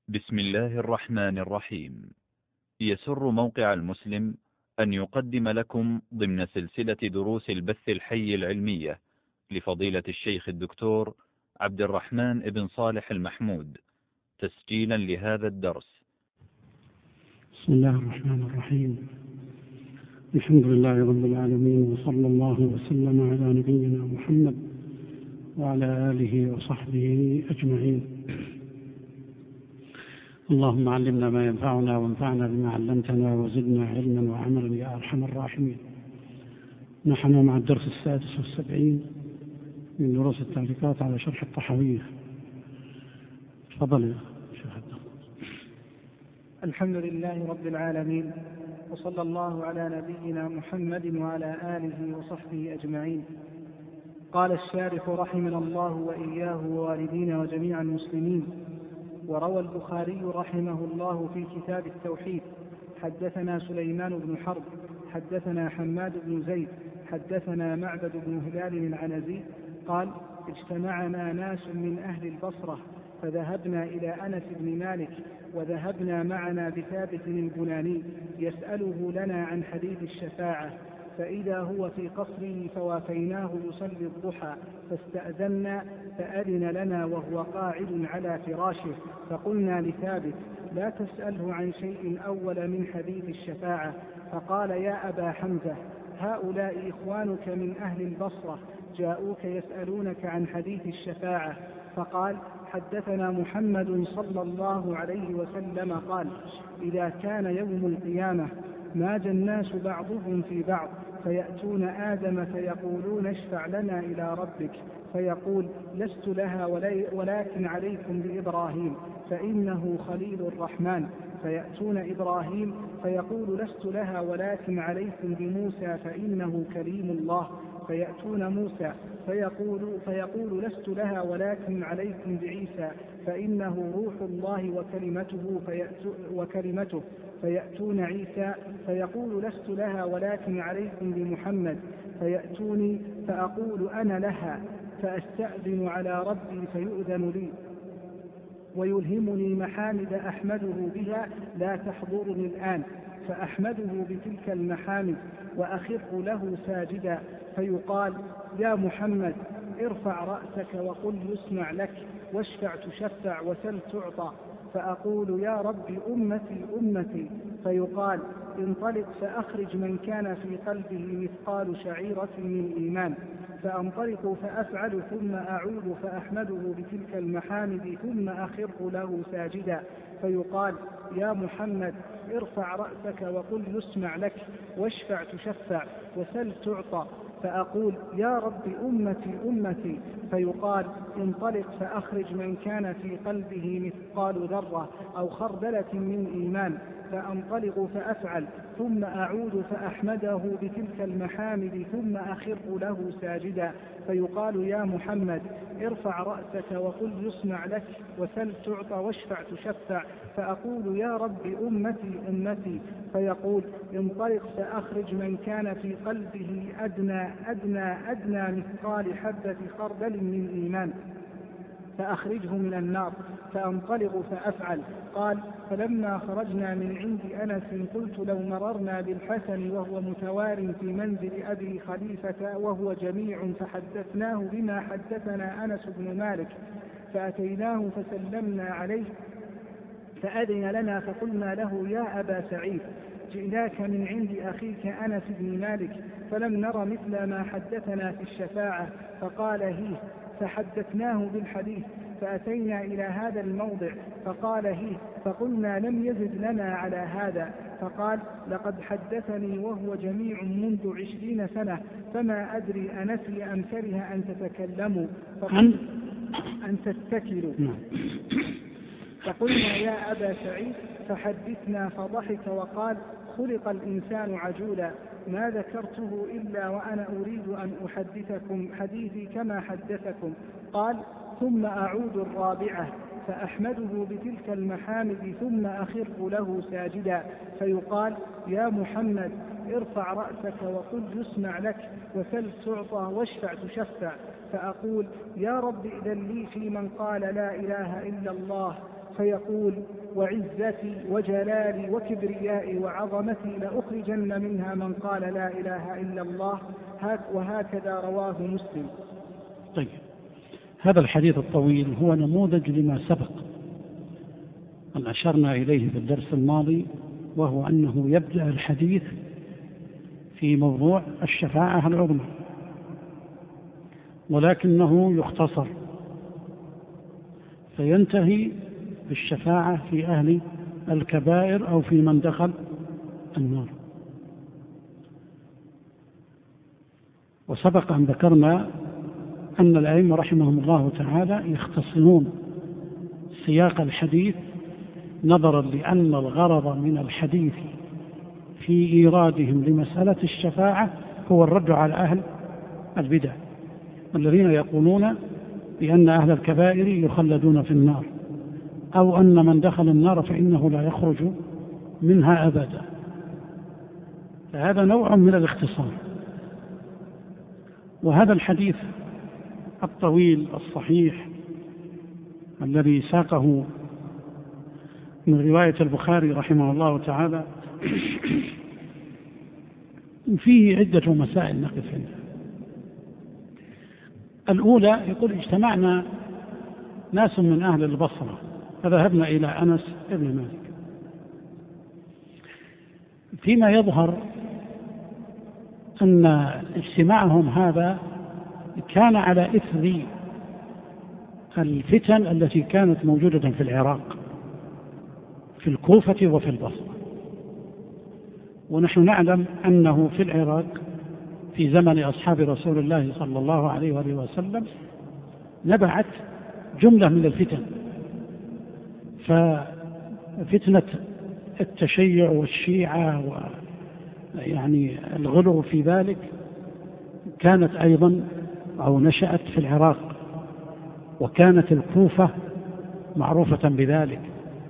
بسم الله الرحمن الرحيم. يسر موقع المسلم أن يقدم لكم ضمن سلسلة دروس البث الحي العلمية لفضيلة الشيخ الدكتور عبد الرحمن بن صالح المحمود، تسجيلا لهذا الدرس. بسم الله الرحمن الرحيم. الحمد لله رب العالمين، وصلى الله وسلم على نبينا محمد وعلى آله وصحبه أجمعين. اللهم علمنا ما ينفعنا وانفعنا بما علمتنا وزدنا علما وعملا يا أرحم الراحمين. نحن مع الدرس 76 من دروس التعليقات على شرح الطحاوية. تفضل يا شيخ. الحمد لله رب العالمين، وصلى الله على نبينا محمد وعلى آله وصحبه أجمعين. قال الشارح رحمنا الله وإياه ووالدينا وجميع المسلمين. وروى البخاري رحمه الله في كتاب التوحيد: حدثنا سليمان بن حرب حدثنا حماد بن زيد حدثنا معبد بن هلال العنزي قال: اجتمعنا ناس من أهل البصرة فذهبنا إلى أنس بن مالك، وذهبنا معنا بثابت البناني يسأله لنا عن حديث الشفاعة، فإذا هو في قصره فوافيناه يصلي الضحى، فاستأذنا فأذن لنا وهو قاعد على فراشه، فقلنا لثابت: لا تسأله عن شيء أول من حديث الشفاعة. فقال: يا أبا حمزة، هؤلاء إخوانك من أهل البصرة جاءوك يسألونك عن حديث الشفاعة. فقال: حدثنا محمد صلى الله عليه وسلم قال: إذا كان يوم القيامة ماج الناس بعضهم في بعض، فيأتون آدم فيقولون: اشفع لنا إلى ربك، فيقول: لست لها ولكن عليكم بإبراهيم فإنه خليل الرحمن. فيأتون إبراهيم فيقول: لست لها ولكن عليكم بموسى فإنه كليم الله. فيأتون موسى فيقول: لست لها ولكن عليكم بعيسى فإنه روح الله وكلمته. فيأتون عيسى فيقول: لست لها ولكن عليكم بمحمد. فيأتوني فأقول: أنا لها، فأستأذن على ربي فيؤذن لي ويلهمني محامد أحمده بها لا تحضرني الآن، فأحمده بتلك المحامد وأخر له ساجدا، فيقال: يا محمد، ارفع رأسك وقل يسمع لك، واشفع تشفع، وسل تعطى. فأقول: يا رب أمتي أمتي. فيقال: انطلق فأخرج من كان في قلبه مثقال شعيرة من إيمان. فأنطلق فأفعل ثم أعود فأحمده بتلك المحامد ثم أخر له ساجدا، فيقال: يا محمد، ارفع رأسك وقل يسمع لك، واشفع تشفع، وسل تعطى. فأقول: يا رب أمتي أمتي. فيقال: انطلق فأخرج من كان في قلبه مثقال ذرة أو خردلة من إيمان. فأنطلق فأفعل ثم أعود فأحمده بتلك المحامد ثم أخر له ساجدا، فيقال: يا محمد، ارفع رأسك وقل يسمع لك، وسل تعطى، واشفع تشفع. فأقول: يا رب أمتي أمتي. فيقول: انطلق فأخرج من كان في قلبه أدنى مثقال حبة خردل من إيمان، فأخرجه من النار. فأنطلق فأفعل. قال: فلما خرجنا من عند أنس قلت: لو مررنا بالحسن وهو متوار في منزل أبي خليفة وهو جميع فحدثناه بما حدثنا أنس بن مالك، فأتيناه فسلمنا عليه فأذن لنا، فقلنا له: يا أبا سعيد، جئناك من عند أخيك أنس بن مالك فلم نر مثل ما حدثنا في الشفاعة. فقال: هي. فحدثناه بالحديث، فأتينا إلى هذا الموضع فقال: هي. فقلنا: لم يزد لنا على هذا. فقال: لقد حدثني وهو جميع منذ 20 سنة، فما أدري أنسي أم كره أن تتكلموا أن تتكلوا. فقلنا: يا أبا سعيد، فحدثنا. فضحك وقال: خلق الإنسان عجولا، ما ذكرته إلا وأنا أريد أن أحدثكم حديثي كما حدثكم. قال: ثم أعود الرابعة فأحمده بتلك المحامد ثم أخر له ساجدا، فيقال: يا محمد، ارفع رأسك وقل يسمع لك، وسل تعطى، واشفع تشفع. فأقول: يا رب إذن لي في من قال لا إله إلا الله، فيقول وعزتي وجلالي وكبريائي وعظمتي لأخرجن منها من قال لا إله إلا الله، وهكذا رواه مسلم. طيب، هذا الحديث الطويل هو نموذج لما سبق أن أشرنا إليه في الدرس الماضي، وهو أنه يبدأ الحديث في موضوع الشفاعة العظمى، ولكنه يختصر فينتهي بالشفاعة في أهل الكبائر أو في من دخل النار. وسبق أن ذكرنا أن الأئمة رحمهم الله تعالى يختصرون سياق الحديث نظرا لأن الغرض من الحديث في إيرادهم لمسألة الشفاعة هو الرد على أهل البدع الذين يقولون بأن أهل الكبائر يخلدون في النار، أو أن من دخل النار فإنه لا يخرج منها أبدا. فهذا نوع من الاختصار. وهذا الحديث الطويل الصحيح الذي ساقه من رواية البخاري رحمه الله تعالى فيه عدة مسائل نقف عندها. الأولى يقول اجتمعنا ناس من أهل البصرة فذهبنا إلى أنس بن مالك. فيما يظهر أن اجتماعهم هذا كان على إثر الفتن التي كانت موجودة في العراق في الكوفة وفي البصرة. ونحن نعلم أنه في العراق في زمن أصحاب رسول الله صلى الله عليه وآله وسلم نبعت جملة من الفتن، ففتنة التشيع والشيعة ويعني الغلو في ذلك كانت أيضا أو نشأت في العراق، وكانت الكوفة معروفة بذلك.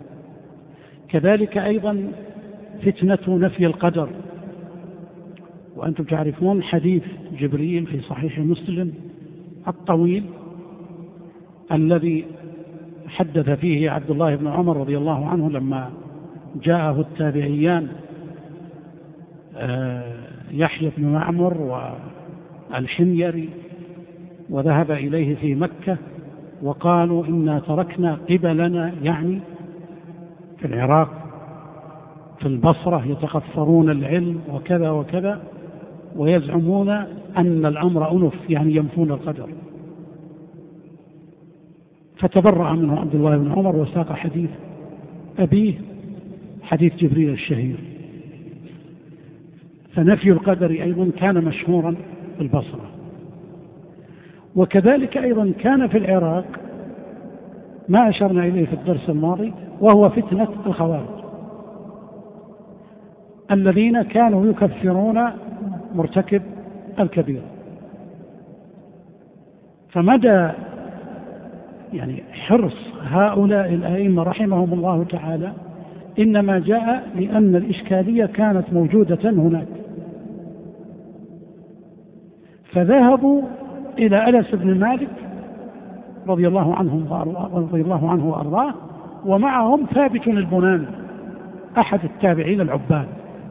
كذلك أيضا فتنة نفي القدر، وأنتم تعرفون حديث جبريل في صحيح مسلم الطويل الذي حدث فيه عبد الله بن عمر رضي الله عنه لما جاءه التابعيان يحيى بن معمر والحميري وذهب إليه في مكة وقالوا إنا تركنا قبلنا، يعني في العراق في البصرة، يتقفرون العلم وكذا وكذا، ويزعمون أن الأمر أنف، يعني ينفون القدر. فتبرأ منه عبد الله بن عمر وساق حديث أبيه حديث جبريل الشهير. فنفي القدر أيضا كان مشهورا في البصرة. وكذلك أيضا كان في العراق ما أشرنا إليه في الدرس الماضي، وهو فتنة الخوارج الذين كانوا يكفرون مرتكب الكبيرة. فمدى يعني حرص هؤلاء الأئمة رحمهم الله تعالى إنما جاء لأن الإشكالية كانت موجودة هناك، فذهبوا إلى أنس بن مالك رضي الله عنه وأرضاه، ومعهم ثابت البناني أحد التابعين العباد.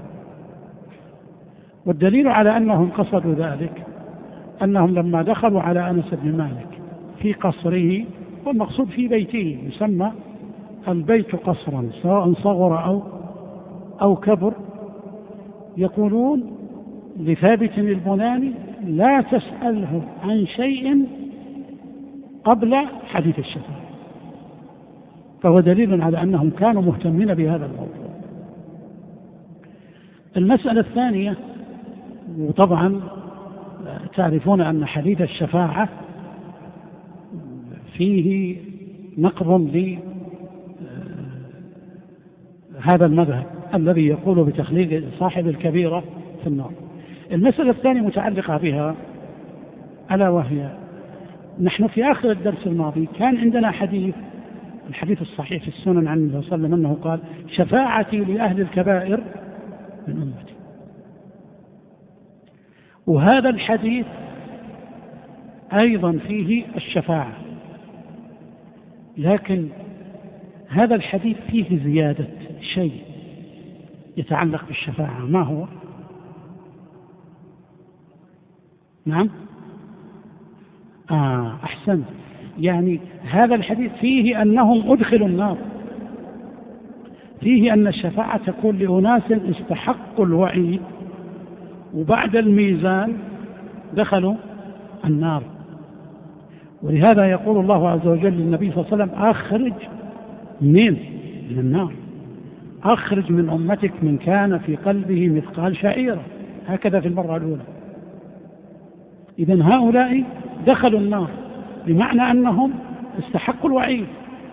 والدليل على أنهم قصدوا ذلك أنهم لما دخلوا على أنس بن مالك في قصره، والمقصود في بيته، يسمى البيت قصرا سواء صغر أو كبر، يقولون لثابت البناني لا تسأله عن شيء قبل حديث الشفاعة. فهو دليل على أنهم كانوا مهتمين بهذا الموضوع. المسألة الثانية، وطبعا تعرفون أن حديث الشفاعة فيه نقض لهذا المذهب الذي يقول بتخليد صاحب الكبيرة في النار. المسألة الثانية متعلقة بها، ألا وهي نحن في آخر الدرس الماضي كان عندنا الحديث الصحيح في السنن عن النبي صلى الله عليه وسلم أنه قال شفاعتي لأهل الكبائر من أمتي. وهذا الحديث أيضا فيه الشفاعة، لكن هذا الحديث فيه زيادة شيء يتعلق بالشفاعة، ما هو؟ نعم، أحسنت. يعني هذا الحديث فيه أنهم أدخلوا النار، فيه أن الشفاعة تكون لأناس استحقوا الوعيد وبعد الميزان دخلوا النار. ولهذا يقول الله عز وجل للنبي صلى الله عليه وسلم: أخرج من النار، أخرج من أمتك من كان في قلبه مثقال شعيرة، هكذا في المرة الأولى. إذن هؤلاء دخلوا النار بمعنى أنهم استحقوا الوعيد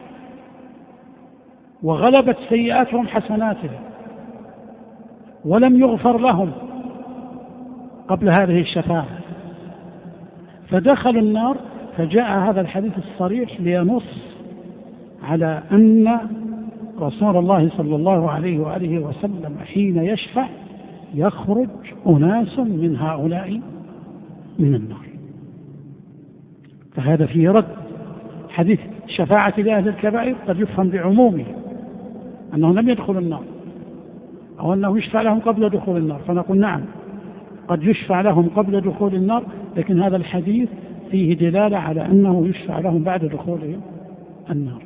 وغلبت سيئاتهم حسناتهم ولم يغفر لهم قبل هذه الشفاعة فدخلوا النار. فجاء هذا الحديث الصريح لينص على أن رسول الله صلى الله عليه وآله وسلم حين يشفع يخرج أناس من هؤلاء من النار. فهذا فيه رد. حديث شفاعة لأهل الكبائر قد يفهم بعمومه أنهم لم يدخلوا النار أو أنه يشفع لهم قبل دخول النار، فنقول نعم قد يشفع لهم قبل دخول النار، لكن هذا الحديث فيه دلالة على أنه يشفع لهم بعد دخولهم النار.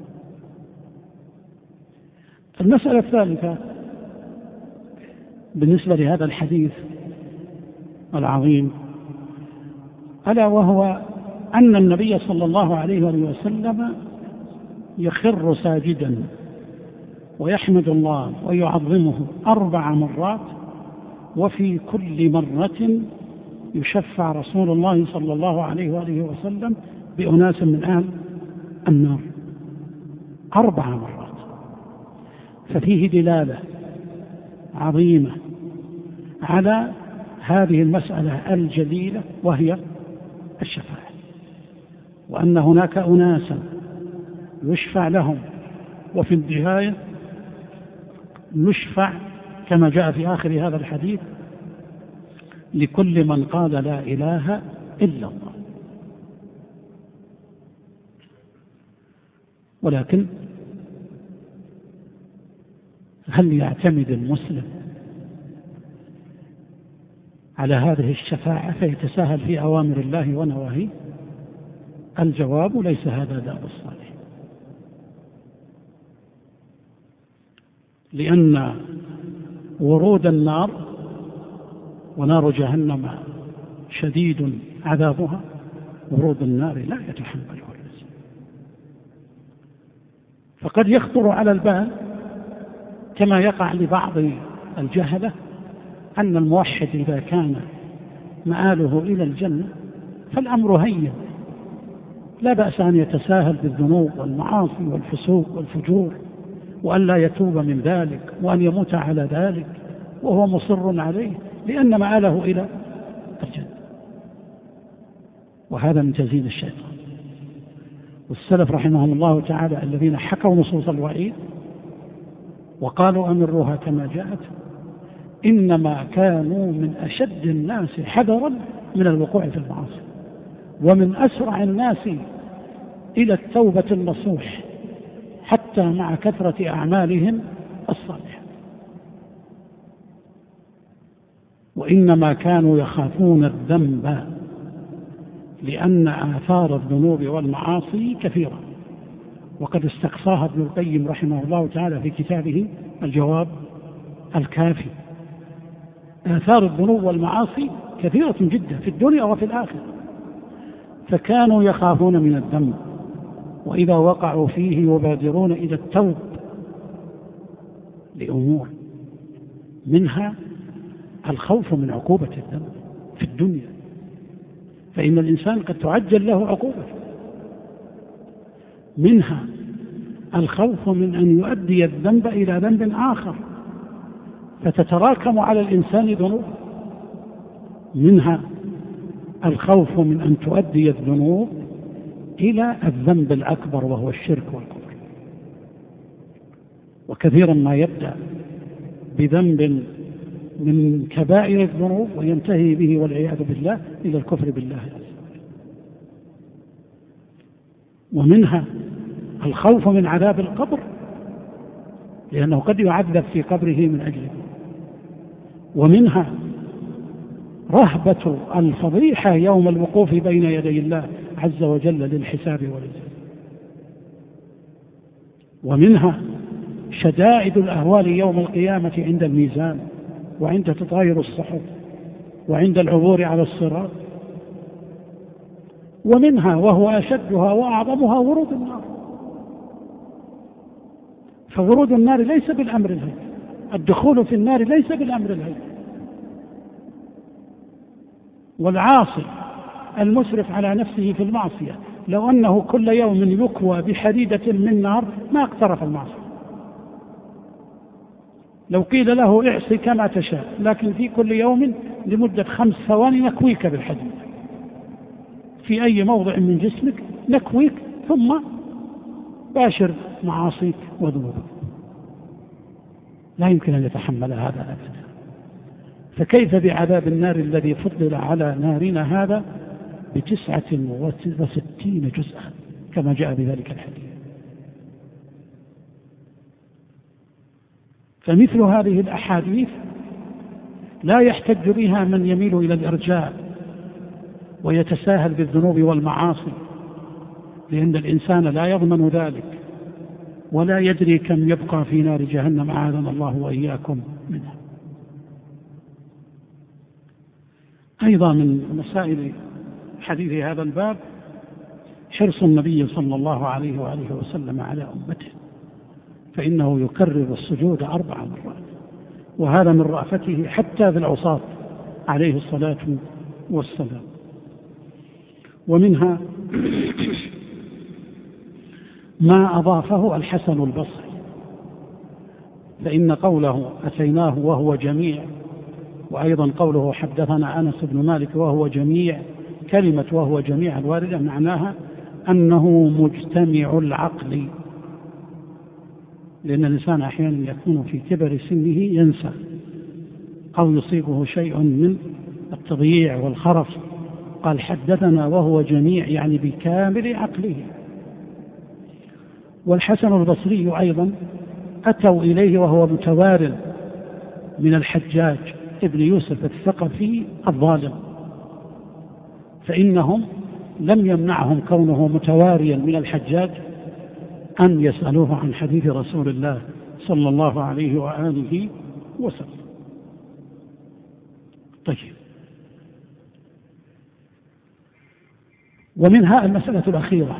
المسألة الثالثة بالنسبة لهذا الحديث العظيم ألا وهو أن النبي صلى الله عليه وسلم يخر ساجدا ويحمد الله ويعظمه 4 مرات، وفي كل مرة يشفع رسول الله صلى الله عليه وآله وسلم بأناس من أهل النار 4 مرات. ففيه دلالة عظيمة على هذه المسألة الجليلة وهي الشفاعة، وأن هناك أناسا يشفع لهم وفي النهاية يشفع كما جاء في آخر هذا الحديث لكل من قال لا إله إلا الله. ولكن هل يعتمد المسلم على هذه الشفاعة فيتساهل في أوامر الله ونواهيه؟ الجواب ليس هذا داب الصالح، لأن ورود النار ونار جهنم شديد عذابها، ورود النار لا يتحمله الإنسان. فقد يخطر على البال كما يقع لبعض الجهلة أن الموحد إذا كان مآله إلى الجنة فالأمر هين، لا بأس أن يتساهل بالذنوب والمعاصي والفسوق والفجور وأن لا يتوب من ذلك وأن يموت على ذلك وهو مصر عليه لأن مآله إلى الجنة، وهذا من تزيين الشيطان. والسلف رحمهم الله تعالى الذين حكوا نصوص الوعيد وقالوا أمروها كما جاءت إنما كانوا من أشد الناس حذرا من الوقوع في المعاصي ومن أسرع الناس إلى التوبة النصوح حتى مع كثرة أعمالهم الصالحة، وإنما كانوا يخافون الذنب لأن آثار الذنوب والمعاصي كثيرة. وقد استقصاها ابن القيم رحمه الله تعالى في كتابه الجواب الكافي. آثار الذنوب والمعاصي كثيرة جدا في الدنيا وفي الآخرة، فكانوا يخافون من الذنب وإذا وقعوا فيه يبادرون إلى التوب لأمور منها الخوف من عقوبة الذنب في الدنيا، فإن الإنسان قد تعجل له عقوبة، منها الخوف من أن يؤدي الذنب إلى ذنب آخر فتتراكم على الإنسان ذنوب، منها الخوف من أن تؤدي الذنوب إلى الذنب الأكبر وهو الشرك والكفر. وكثيرا ما يبدأ بذنب من كبائر الذنوب وينتهي به والعياذ بالله إلى الكفر بالله عز وجل. ومنها الخوف من عذاب القبر لأنه قد يعذب في قبره من أجله. ومنها رهبة الفضيحة يوم الوقوف بين يدي الله عز وجل للحساب والجزاء. ومنها شدائد الأهوال يوم القيامة عند الميزان وعند تطاير الصحف وعند العبور على الصراط. ومنها وهو أشدها وأعظمها ورود النار. فورود النار ليس بالأمر الهين، الدخول في النار ليس بالأمر الهين. والعاصي المسرف على نفسه في المعصية لو أنه كل يوم يكوى بحديدة من نار ما اقترف المعصية. لو قيل له اعصي كما تشاء، لكن في كل يوم لمدة 5 ثواني نكويك بالحديد في أي موضع من جسمك، نكويك ثم باشر معاصيك وذنوبك. لا يمكن أن يتحمل هذا أبدا. فكيف بعذاب النار الذي فضل على نارنا هذا ب69 جزءا كما جاء بذلك الحديث. فمثل هذه الأحاديث لا يحتج بها من يميل إلى الإرجاء ويتساهل بالذنوب والمعاصي، لأن الإنسان لا يضمن ذلك ولا يدري كم يبقى في نار جهنم، أعاذنا الله وإياكم منها. أيضا من مسائل حديث هذا الباب حرص النبي صلى الله عليه وآله وسلم على أمته، فإنه يكرر السجود 4 مرات، وهذا من رأفته حتى بالعصاة عليه الصلاة والسلام. ومنها ما أضافه الحسن البصري، فإن قوله أتيناه وهو جميع، وأيضا قوله حدثنا أنس بن مالك وهو جميع، كلمة وهو جميع الواردة معناها أنه مجتمع العقل، لأن الإنسان أحيانا يكون في كبر سنه ينسى أو يصيبه شيء من التضييع والخرف. قال حدثنا وهو جميع يعني بكامل عقله. والحسن البصري أيضا أتوا إليه وهو متوار من الحجاج ابن يوسف الثقفي الظالم، فإنهم لم يمنعهم كونه متواريا من الحجاج أن يسألوه عن حديث رسول الله صلى الله عليه وآله وسلم. طيب، ومنها المسألة الأخيرة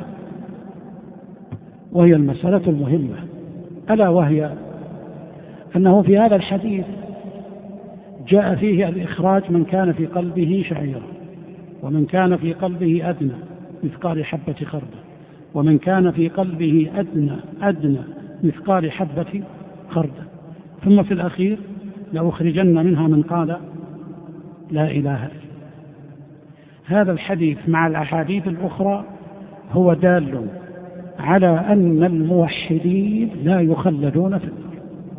وهي المسألة المهمة، ألا وهي أنه في هذا الحديث جاء فيه الإخراج من كان في قلبه شعيرة، ومن كان في قلبه أدنى مثقال حبة خردل، ومن كان في قلبه أدنى مثقال حبة خردل، ثم في الأخير لأخرجن منها من قال لا إله إلا. هذا الحديث مع الأحاديث الأخرى هو دال على أن الموحدين لا يخلدون في النار،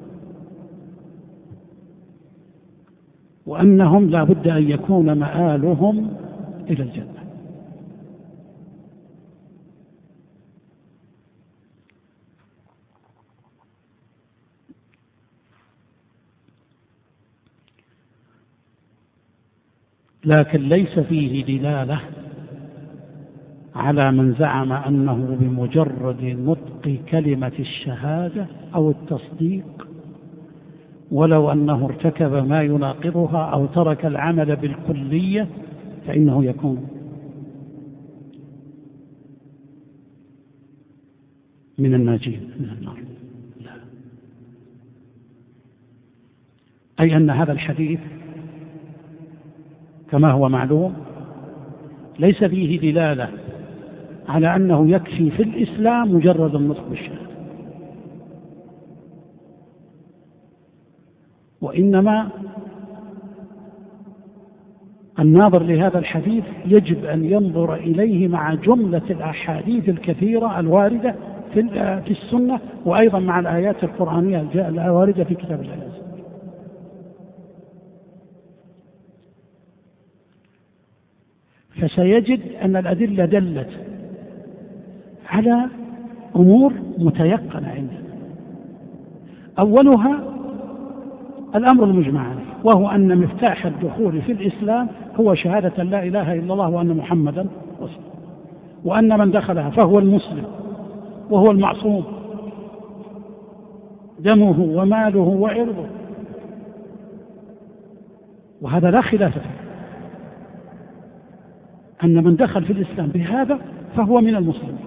وأنهم لا بد أن يكون مآلهم إلى الجنة. لكن ليس فيه دلالة على من زعم أنه بمجرد نطق كلمة الشهادة أو التصديق ولو أنه ارتكب ما يناقضها أو ترك العمل بالكلية فإنه يكون من الناجين من النار. لا. أي أن هذا الحديث كما هو معلوم ليس فيه دلالة على أنه يكفي في الإسلام مجرد النطق بالشهادة، وإنما الناظر لهذا الحديث يجب أن ينظر إليه مع جملة الأحاديث الكثيرة الواردة في السنة، وأيضا مع الآيات القرآنية الواردة في كتاب الله. فسيجد أن الأدلة دلت على أمور متيقنة عنده، أولها الأمر المجمع عليه، وهو أن مفتاح الدخول في الإسلام هو شهادة لا إله إلا الله وأن محمدا رسول الله، وأن من دخلها فهو المسلم وهو المعصوم دمه وماله وعرضه، وهذا لا خلاف فيه، أن من دخل في الإسلام بهذا فهو من المسلمين.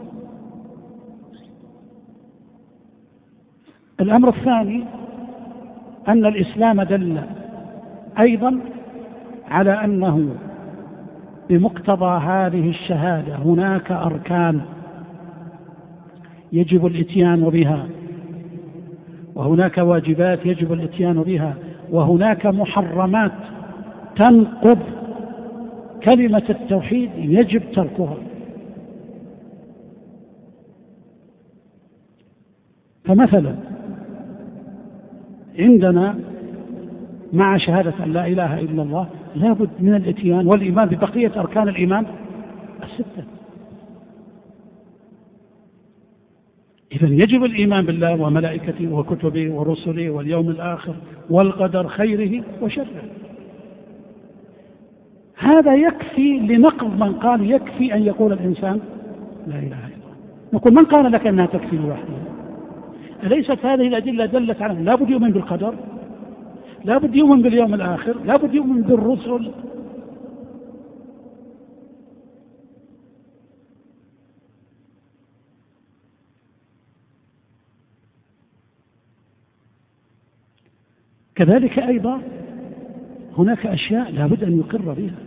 الأمر الثاني أن الإسلام دل أيضا على أنه بمقتضى هذه الشهادة هناك أركان يجب الإتيان بها، وهناك واجبات يجب الإتيان بها، وهناك محرمات تنقض كلمة التوحيد يجب تركها. فمثلا عندنا مع شهادة أن لا إله إلا الله لابد من الإتيان والإيمان ببقية أركان الإيمان الستة. إذن يجب الإيمان بالله وملائكته وكتبه ورسله واليوم الآخر والقدر خيره وشره. هذا يكفي لنقض من قال يكفي أن يقول الإنسان لا إله إلا الله. نقول من قال لك أنها تكفي لوحدها؟ أليست هذه الأدلة دلت على لا بد يؤمن بالقدر، لا بد يؤمن باليوم الآخر، لا بد يؤمن بالرسل. كذلك أيضا هناك أشياء لا بد أن يقر بها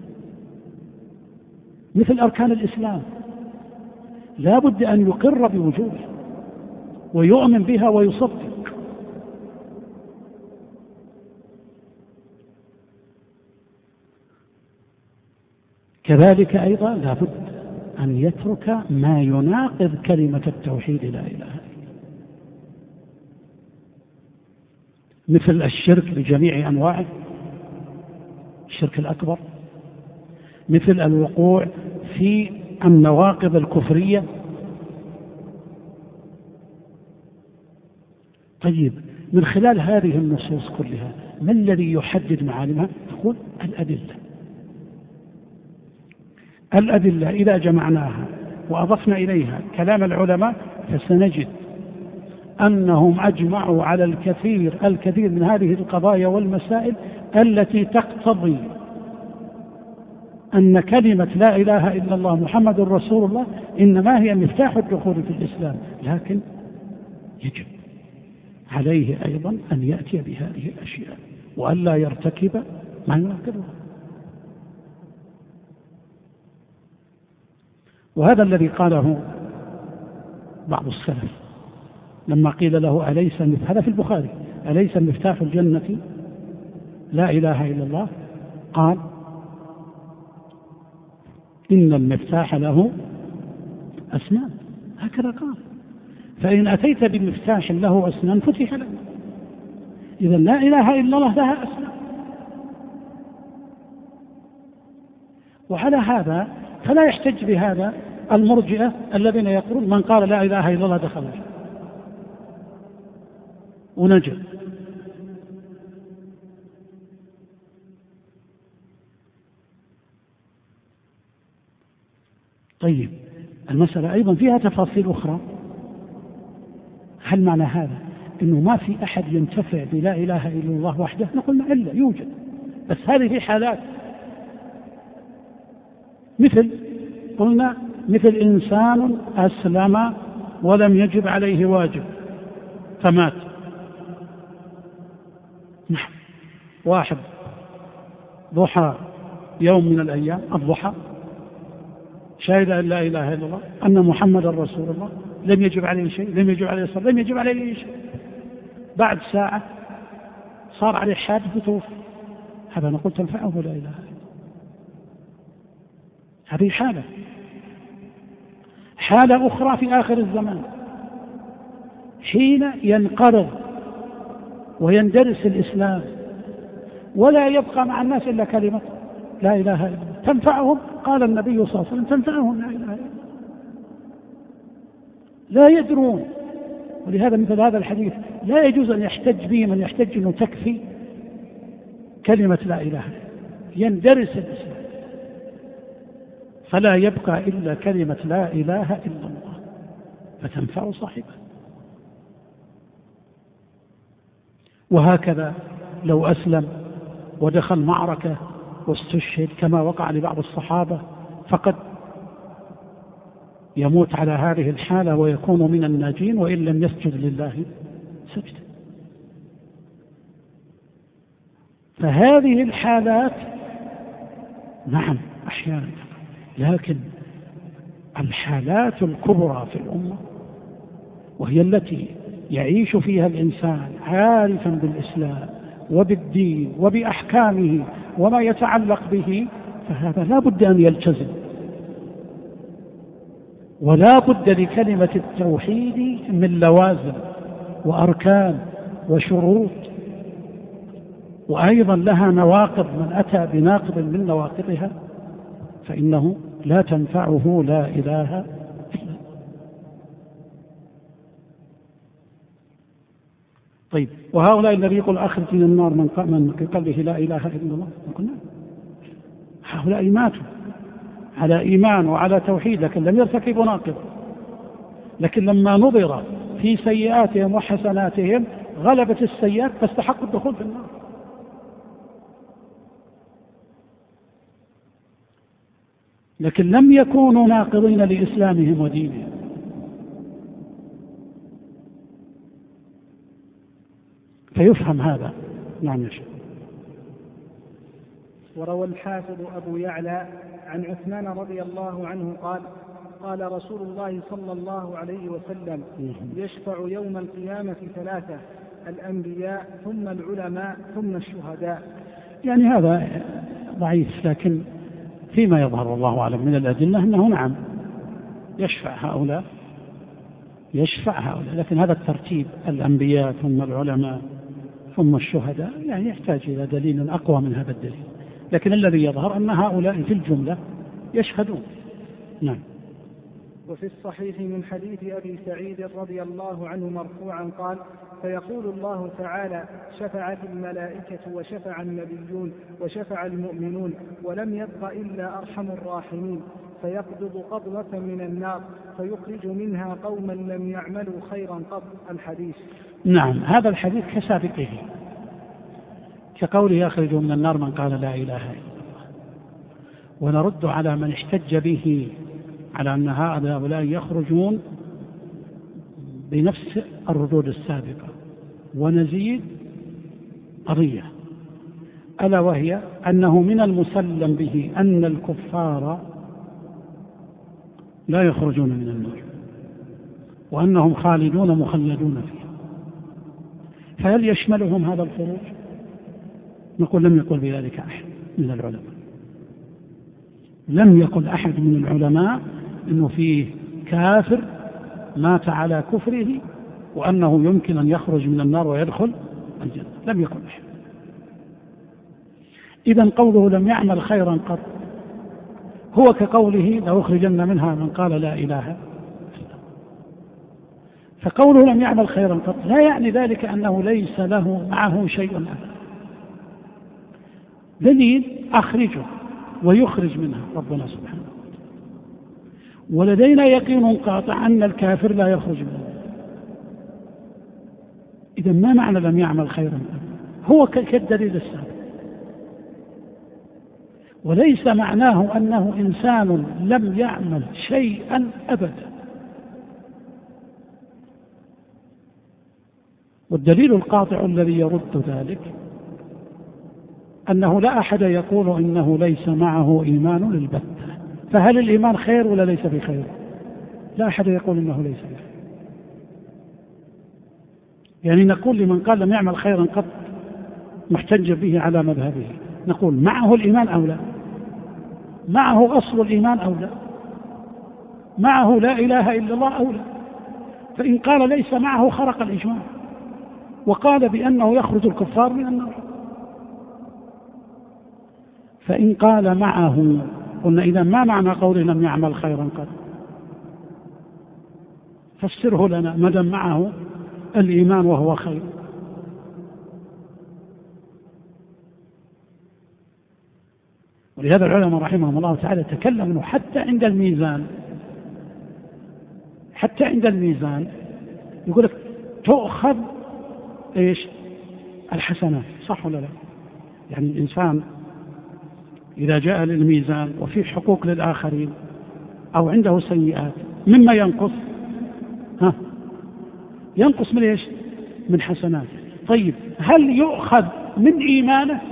مثل أركان الإسلام، لا بد أن يقر بوجودها ويؤمن بها ويصدق. كذلك أيضا لا بد أن يترك ما يناقض كلمة التوحيد لا إله إلا الله، مثل الشرك بجميع أنواعه، الشرك الأكبر، مثل الوقوع في النواقض الكفرية. طيب من خلال هذه النصوص كلها ما الذي يحدد معالمها؟ تقول الأدلة إذا جمعناها وأضفنا إليها كلام العلماء فسنجد أنهم أجمعوا على الكثير من هذه القضايا والمسائل التي تقتضي أن كلمة لا إله إلا الله محمد رسول الله إنما هي مفتاح الدخول في الإسلام، لكن يجب عليه أيضا أن يأتي بهذه الأشياء وألا يرتكب ما يناقضها. وهذا الذي قاله بعض السلف لما قيل له هذا في البخاري أليس مفتاح الجنة لا إله إلا الله؟ قال إن المفتاح له أسنان، هكذا قال، فإن أتيت بمفتاح له أسنان فتح لك. إذا لا إله إلا الله لها أسنان. وعلى هذا فلا يحتج بهذا المرجئة الذين يقولون من قال لا إله إلا الله دخل الجنة ونجا. طيب المسألة أيضا فيها تفاصيل أخرى. هل معنى هذا أنه ما في أحد ينتفع بلا إله إلا الله وحده؟ نقول إلا يوجد، بس هذه في حالات، مثل إنسان أسلم ولم يجب عليه واجب فمات. نعم، واحد ضحى يوم من الأيام الضحى شهد أن لا إله إلا الله أن محمد رسول الله، لم يجب عليه شيء، لم يجب عليه صلاة، لم يجب عليه شيء، بعد ساعة صار عليه حادث وتوفى، هذا نقول تنفعه لا إله إلا الله. هذه حالة أخرى في آخر الزمان حين ينقرض ويندرس الإسلام ولا يبقى مع الناس إلا كلمة لا إله إلا الله تنفعهم. قال النبي صلى الله عليه وسلم تنفعهم لا إله إلا الله، لا يدرون ولهذا مثل هذا الحديث لا يجوز أن يحتج به من يحتج أنه تكفي كلمة لا إله، يندرس الإسلام، فلا يبقى إلا كلمة لا إله إلا الله فتنفع صاحبه. وهكذا لو أسلم ودخل معركة واستشهد كما وقع لبعض الصحابة فقد يموت على هذه الحالة ويكون من الناجين وإن لم يسجد لله سجدا. فهذه الحالات نعم أحيانا، لكن الحالات الكبرى في الأمة وهي التي يعيش فيها الإنسان عارفا بالإسلام وبالدين وبأحكامه وما يتعلق به، فهذا لا بد أن يلتزم، ولا بد لكلمة التوحيد من لوازم وأركان وشروط، وأيضا لها نواقض، من أتى بناقض من نواقضها فإنه لا تنفعه لا إله إلا. طيب، وهؤلاء الذي يقول أخرج من النار من قلبه لا إله إلا الله، قلنا هؤلاء ماتوا على إيمان وعلى توحيد لكن لم يرتكبوا ناقض، لكن لما نظر في سيئاتهم وحسناتهم غلبت السيئات فاستحقوا الدخول في النار. لكن لم يكونوا ناقضين لإسلامهم ودينهم. فيفهم هذا. نعم يا شيخ. وروى الحافظ أبو يعلى عن عثمان رضي الله عنه قال: قال رسول الله صلى الله عليه وسلم: يشفع يوم القيامة ثلاثة: الأنبياء ثم العلماء ثم الشهداء. يعني هذا ضعيف، لكن فيما يظهر والله أعلم من الأدلة أنه نعم يشفع هؤلاء، لكن هذا الترتيب الأنبياء ثم العلماء ثم الشهداء يعني يحتاج إلى دليل أقوى من هذا الدليل، لكن الذي يظهر أن هؤلاء في الجملة يشهدون. نعم. وفي الصحيح من حديث أبي سعيد رضي الله عنه مرفوعا قال: فيقول الله تعالى: شفعت الملائكة وشفع النبيون وشفع المؤمنون ولم يبق إلا أرحم الراحمين، فيقبض قبضة من النار فيخرج منها قوما لم يعملوا خيرا قط. الحديث. نعم، هذا الحديث كسابقه، كقوله: يخرج من النار من قال لا إله إلا الله. ونرد على من احتج به على أن هؤلاء يخرجون بنفس الردود السابقة، ونزيد قضية ألا وهي أنه من المسلم به أن الكفار لا يخرجون من النار وأنهم خالدون مخلدون فيه، فهل يشملهم هذا الخروج؟ نقول لم يقل بذلك أحد من العلماء، لم يقل أحد من العلماء أنه فيه كافر مات على كفره وأنه يمكن أن يخرج من النار ويدخل الجنة، لم يقل أحد. إذن قوله لم يعمل خيرا قط هو كقوله: لو أخرجن منها من قال لا إله. فقوله لم يعمل خيرا قط لا يعني ذلك أنه ليس له معه شيء أبدا، دليل أخرجه ويخرج منها ربنا سبحانه وتعالى، ولدينا يقين قاطع أن الكافر لا يخرج منه. إذا ما معنى لم يعمل خيرا؟ هو كالدليل السابق، وليس معناه أنه إنسان لم يعمل شيئا أبدا. والدليل القاطع الذي يرد ذلك أنه لا أحد يقول إنه ليس معه إيمان البتة، فهل الإيمان خير ولا ليس بخير؟ لا أحد يقول إنه ليس بخير. يعني نقول لمن قال لم يعمل خيرا قط محتج به على مذهبه، نقول معه الإيمان أو لا؟ معه أصل الإيمان أو لا؟ معه لا إله إلا الله أو لا؟ فإن قال ليس معه خرق الإجماع وقال بأنه يخرج الكفار من النار. فإن قال معه قلنا إذا ما معنى قوله لم يعمل خيرا قط؟ فسره لنا، ما دام معه الإيمان وهو خير. ولهذا العلماء رحمهم الله تعالى تكلموا حتى عند الميزان يقول لك تؤخذ ايش؟ الحسنات، صح ولا لا؟ يعني الإنسان إذا جاء للميزان وفيه حقوق للآخرين أو عنده سيئات مما ينقص، ينقص من ايش؟ من حسنات. طيب هل يؤخذ من إيمانه؟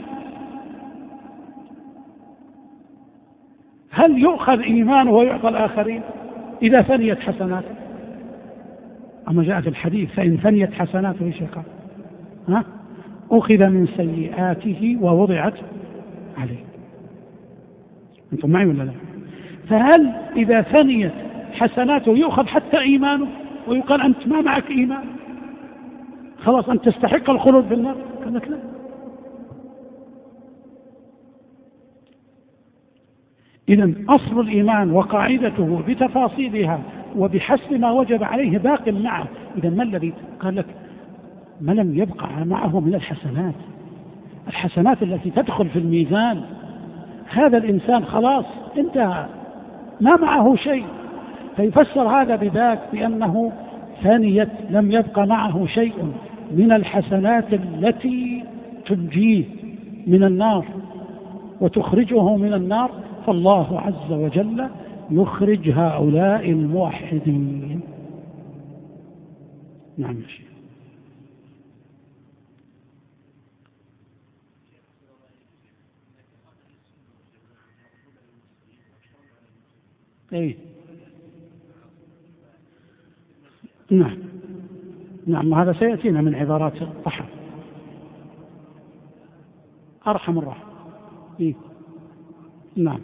هل يؤخذ إيمانه ويعطى الآخرين إذا فنيت حسناته؟ أما جاء في الحديث فإن فنيت حسناته ايش يقال؟ أخذ من سيئاته ووضعت عليه. أنتم معي ولا لا؟ فهل إذا فنيت حسناته يؤخذ حتى إيمانه ويقال أنت ما معك إيمان، خلاص أنت تستحق الخلود في النار؟ قال لك لا. إذن أصل الإيمان وقاعدته بتفاصيلها وبحسب ما وجب عليه باق معه. إذن ما الذي قال لك ما لم يبقى معه من الحسنات التي تدخل في الميزان، هذا الإنسان خلاص انتهى، ما معه شيء. فيفسر هذا بذاك بأنه ثانية لم يبقى معه شيء من الحسنات التي تنجيه من النار وتخرجه من النار، فالله عز وجل يخرج هؤلاء الموحدين. نعم يا شيخ. نعم هذا سيأتينا من عبارات الطحن. أرحم الراحمين. نعم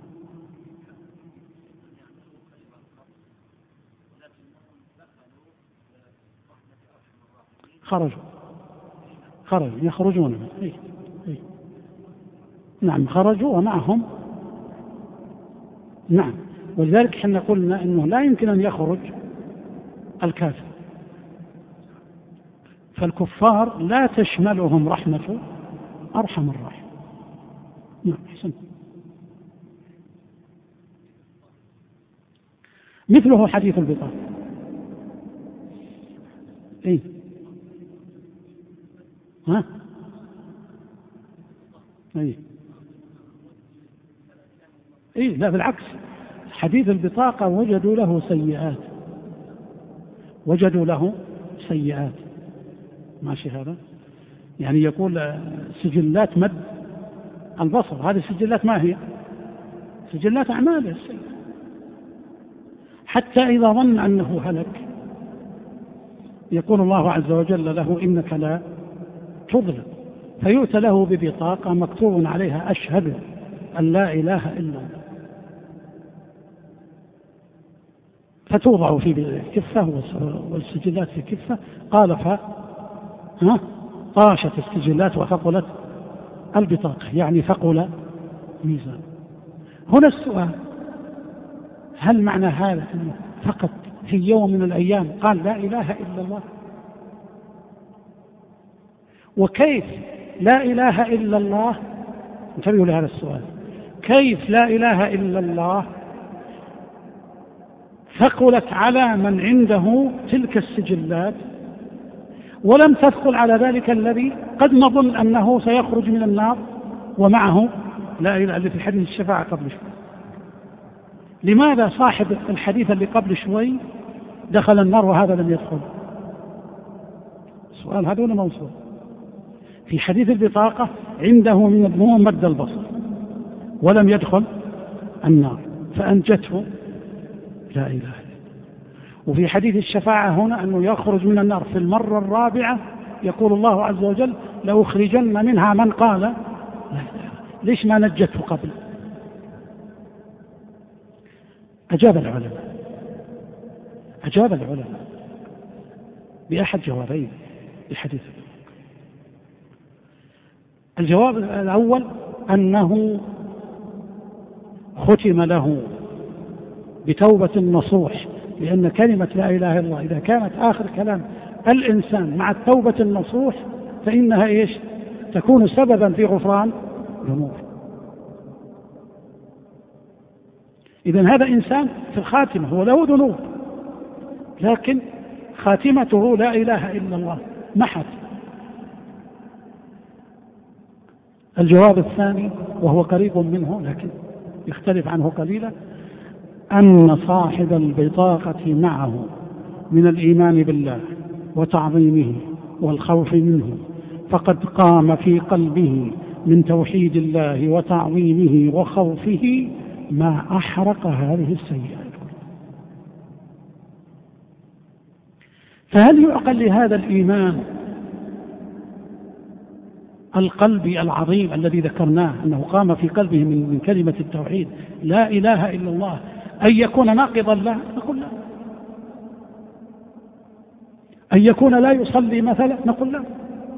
خرجوا يخرجون. نعم خرجوا ومعهم. نعم ولذلك احنا قلنا انه لا يمكن ان يخرج الكافر، فالكفار لا تشملهم رحمة أرحم الراحمين. نعم حسن. مثله حديث البطاقة. لا بالعكس، حديث البطاقة وجدوا له سيئات. ماشي هذا يعني يقول سجلات مد البصر، هذه السجلات ما هي؟ سجلات أعماله السيئة. حتى إذا ظن أنه هلك يقول الله عز وجل له إنك لا تظلم، فيؤتى له ببطاقة مكتوب عليها أشهد أن لا إله إلا الله، فتوضع في كفة والسجلات في كفة. قال طاشت السجلات وثقلت البطاقة، يعني ثقل ميزان. هنا السؤال، هل معنى هذا أنه فقط في يوم من الأيام قال لا إله إلا الله؟ وكيف لا إله إلا الله؟ انتبهوا لهذا السؤال، كيف لا إله إلا الله ثقلت على من عنده تلك السجلات ولم تثقل على ذلك الذي قد نظن أنه سيخرج من النار ومعه لا إله إلا في حديث الشفاعة قبل شوي؟ لماذا صاحب الحديث اللي قبل شوي دخل النار وهذا لم يدخل؟ السؤال هذا ولا موصول؟ في حديث البطاقة عنده من الذنوب مد البصر ولم يدخل النار فأنجته لا إله إلا. وفي حديث الشفاعة هنا أنه يخرج من النار في المرة الرابعة يقول الله عز وجل لأخرجن منها من قال لا إله. ليش ما نجته قبل؟ أجاب العلماء بأحد جوابين الحديث. الجواب الأول أنه ختم له بتوبة نصوح، لأن كلمة لا إله إلا الله إذا كانت آخر كلام الإنسان مع التوبة النصوح فإنها إيش؟ تكون سببا في غفران ذنوبه. إذن هذا إنسان في الخاتمة هو له ذنوب، لكن خاتمته لا إله إلا الله محت. الجواب الثاني وهو قريب منه لكن يختلف عنه قليلا، أن صاحب البطاقة معه من الإيمان بالله وتعظيمه والخوف منه فقد قام في قلبه من توحيد الله وتعظيمه وخوفه ما أحرق هذه السيئات. فهل يعقل لهذا الإيمان القلبي العظيم الذي ذكرناه أنه قام في قلبه من كلمة التوحيد لا إله إلا الله أن يكون ناقضا له؟ نقول لا. أن يكون لا يصلي مثلا؟ نقول لا.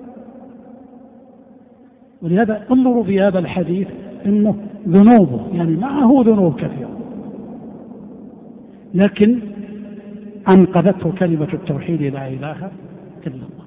ولهذا انظروا في هذا الحديث إنه ذنوبه يعني معه ذنوب كثيرة، لكن أنقذته كلمة التوحيد لا إله إلا الله.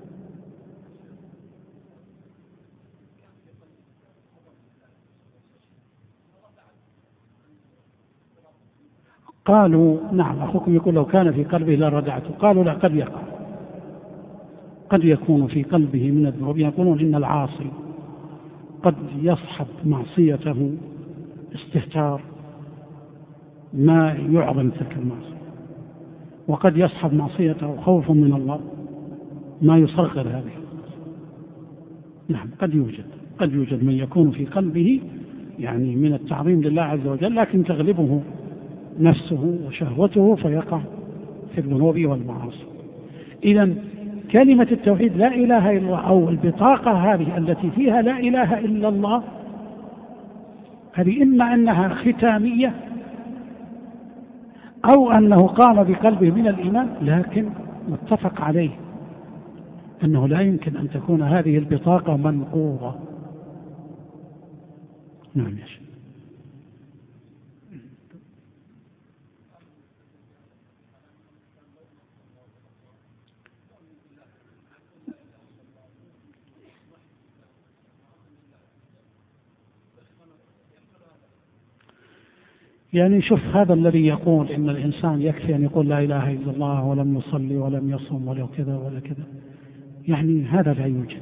قالوا نعم، أخوكم يقول لو كان في قلبه لردعته. قالوا لا، قد يقع، قد يكون في قلبه من الذنوب. يقولون إن العاصي قد يصحب معصيته استهتار ما يعظم تلك المعصية، وقد يصحب معصيته خوف من الله ما يصغر هذه. نعم قد يوجد من يكون في قلبه يعني من التعظيم لله عز وجل، لكن تغلبه نفسه وشهوته فيقع في الذنوب والمعاصي. إذن كلمة التوحيد لا إله إلا الله أو البطاقة هذه التي فيها لا إله إلا الله، هذه إما أنها ختامية أو أنه قام بقلبه من الإيمان، لكن متفق عليه أنه لا يمكن أن تكون هذه البطاقة منقوضة. نعم يا شيخ. يعني شوف، هذا الذي يقول إن الإنسان يكفي أن يقول لا إله إلا الله ولم يصلي ولم يصوم ولا كذا ولا كذا، يعني هذا لا يوجد،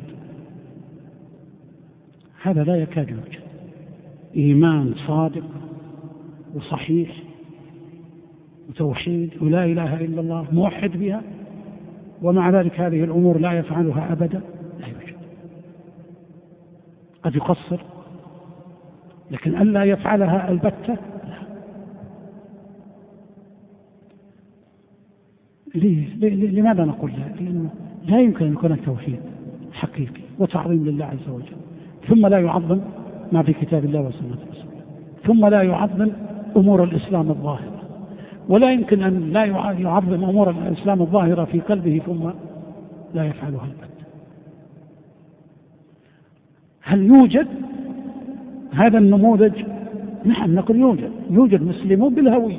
هذا لا يكاد يوجد. إيمان صادق وصحيح وتوحيد ولا إله إلا الله موحد بها، ومع ذلك هذه الأمور لا يفعلها أبدا، لا يوجد. قد يقصر لكن ألا يفعلها البتة. لماذا نقول لا؟ لأنه لا يمكن أن يكون التوحيد حقيقي وتعظيم لله عز وجل ثم لا يعظم ما في كتاب الله وسنة رسوله، ثم لا يعظم أمور الإسلام الظاهرة، ولا يمكن أن لا يعظم أمور الإسلام الظاهرة في قلبه ثم لا يفعلها البتة. هل يوجد هذا النموذج؟ نعم نقول يوجد مسلمون بالهوية.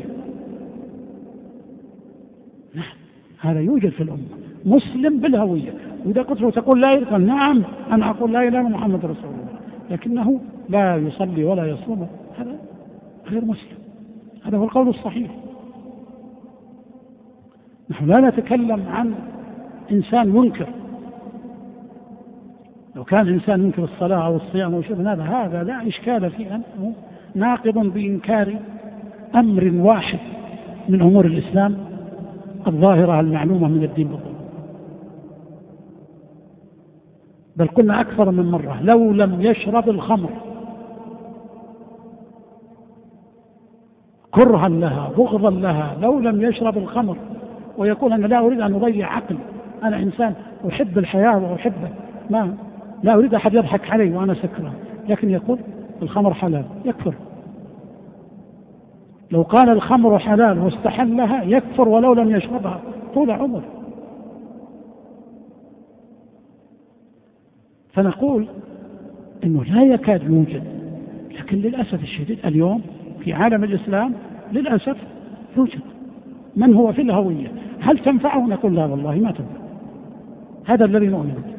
نعم هذا يوجد في الأمة، مسلم بالهوية، وإذا قلت له تقول لا إله، نعم أنا أقول لا إله إلا محمد رسول الله، لكنه لا يصلي ولا يصوم، هذا غير مسلم. هذا هو القول الصحيح. نحن لا نتكلم عن إنسان ينكر. لو كان إنسان ينكر الصلاة أو الصيام أو شيء هذا لا إشكال فيه، أنه ناقض بإنكار أمر واحد من أمور الإسلام الظاهرة المعلومة من الدين بالضبط. بل قلنا أكثر من مرة لو لم يشرب الخمر كرها لها بغضا لها، لو لم يشرب الخمر ويقول أنا لا أريد أن أضيع عقلي، أنا إنسان أحب الحياة وأحب لا أريد أحد يضحك علي وأنا سكران، لكن يقول الخمر حلال، يكفر. لو قال الخمر حلال واستحلها يكفر ولو لم يشربها طول عمر. فنقول إنه لا يكاد يوجد، لكن للأسف الشديد اليوم في عالم الإسلام للأسف يوجد من هو في الهوية. هل تنفعه؟ نقول لا والله ما تنفع، هذا الذي نؤمن به.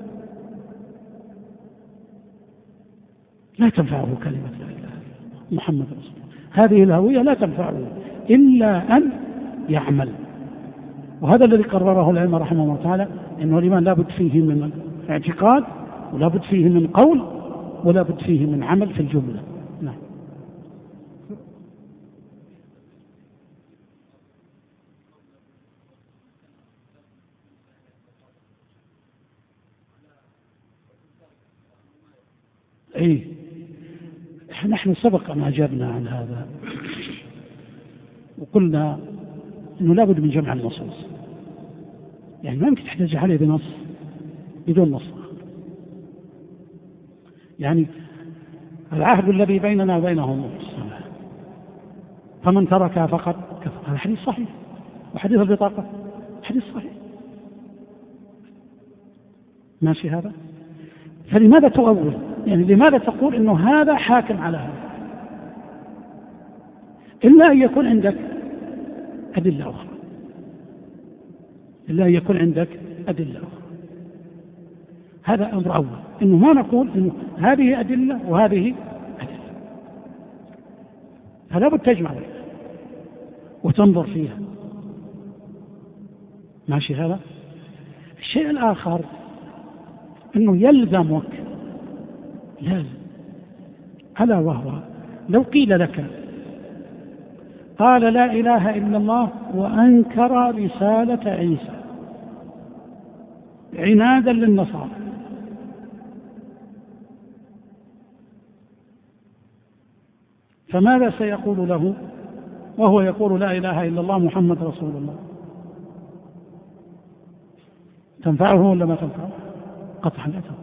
لا تنفعه كلمة لا إله إلا الله محمد رسول الله. هذه الهوية لا تنفعه إلا أن يعمل. وهذا الذي قرره العلماء رحمه الله تعالى، إنه الإيمان لا بد فيه من اعتقاد، ولا بد فيه من قول، ولا بد فيه من عمل في الجملة. نعم. إيه، نحن سبق أن أجبنا عن هذا وقلنا أنه لا بد من جمع النصوص، يعني ما يمكن تحتاج عليه بنص بدون نص. يعني العهد الذي بيننا وبينهم الصلاة، فمن تركها فقد كفر. هذا حديث صحيح، وحديث البطاقة حديث صحيح، ماشي هذا. فلماذا تؤول؟ يعني لماذا تقول إنه هذا حاكم على هذا؟ إلا أن يكون عندك أدلة أخرى، إلا أن يكون عندك أدلة أخرى. هذا أمر أول، إنه ما نقول إنه هذه أدلة وهذه أدلة، فلا بد تجمع بينها وتنظر فيها، ماشي هذا. الشيء الآخر إنه يلزمك، لازم، ألا وهو لو قيل لك قال لا إله إلا الله وأنكر رسالة عيسى عنادا للنصارى، فماذا سيقول له وهو يقول لا إله إلا الله محمد رسول الله؟ تنفعه ولا ما تنفعه؟ قطعا لا تنفعه.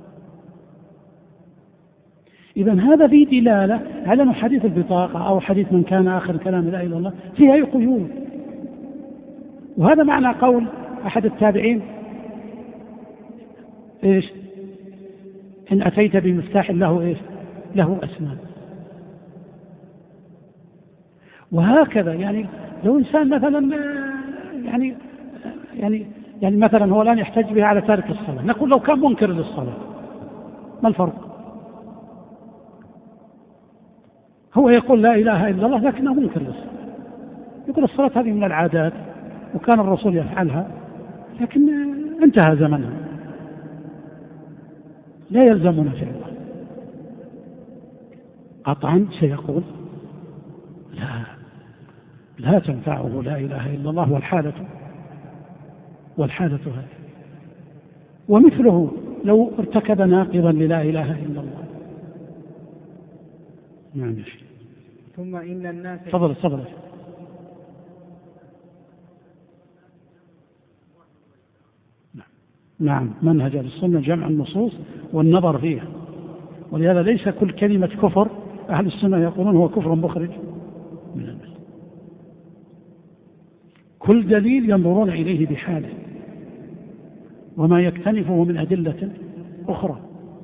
إذن هذا في دلالة على أن حديث البطاقة أو حديث من كان آخر كلام لا إله إلا الله فيها قيود. وهذا معنى قول أحد التابعين: إيش؟ إن أتيت بمفتاح له إيش؟ له أسنان. وهكذا يعني لو إنسان مثلا يعني مثلا هو الآن يحتج بها على تارك الصلاة، نقول لو كان منكر للصلاة ما الفرق؟ هو يقول لا إله إلا الله لكنه منكر للصلاة، يقول الصلاة هذه من العادات وكان الرسول يفعلها لكن انتهى زمنها، لا يلزمنا فعلها. قطعا سيقول لا تنفعه لا إله إلا الله والحالة هذه. ومثله لو ارتكب ناقضا للا إله إلا الله. نعم. ثم إن الناس تفضل. نعم، منهج أهل السنة جمع النصوص والنظر فيها، ولهذا ليس كل كلمة كفر أهل السنة يقولون هو كفر مخرج من الملة. كل دليل ينظرون إليه بحاله وما يكتنفه من أدلة أخرى،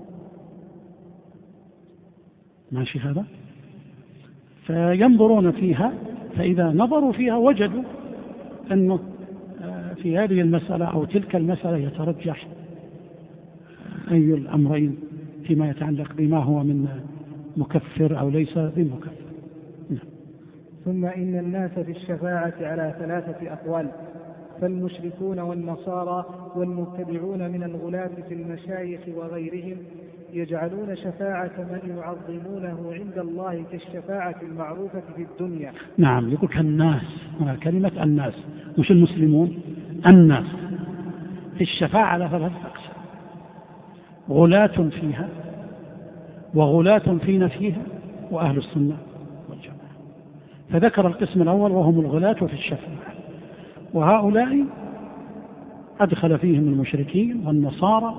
ماشي هذا. فينظرون فيها، فإذا نظروا فيها وجدوا أنه في هذه المسألة أو تلك المسألة يترجح أي الأمرين فيما يتعلق بما هو من مكفر أو ليس بمكفر. ثم إن الناس في الشفاعة على 3 أقوال: فالمشركون والنصارى والمبتدعون من الغلاة في المشايخ وغيرهم يجعلون شفاعة من يعظمونه عند الله كالشفاعة المعروفة في الدنيا. نعم، يقول كالناس، كلمة الناس مش المسلمون، الناس في الشفاعة على 3 أقسام: غلاة فيها وغلاة في نفيها وأهل السنة والجماعة. فذكر القسم الأول وهم الغلاة في الشفاعة، وهؤلاء أدخل فيهم المشركين والنصارى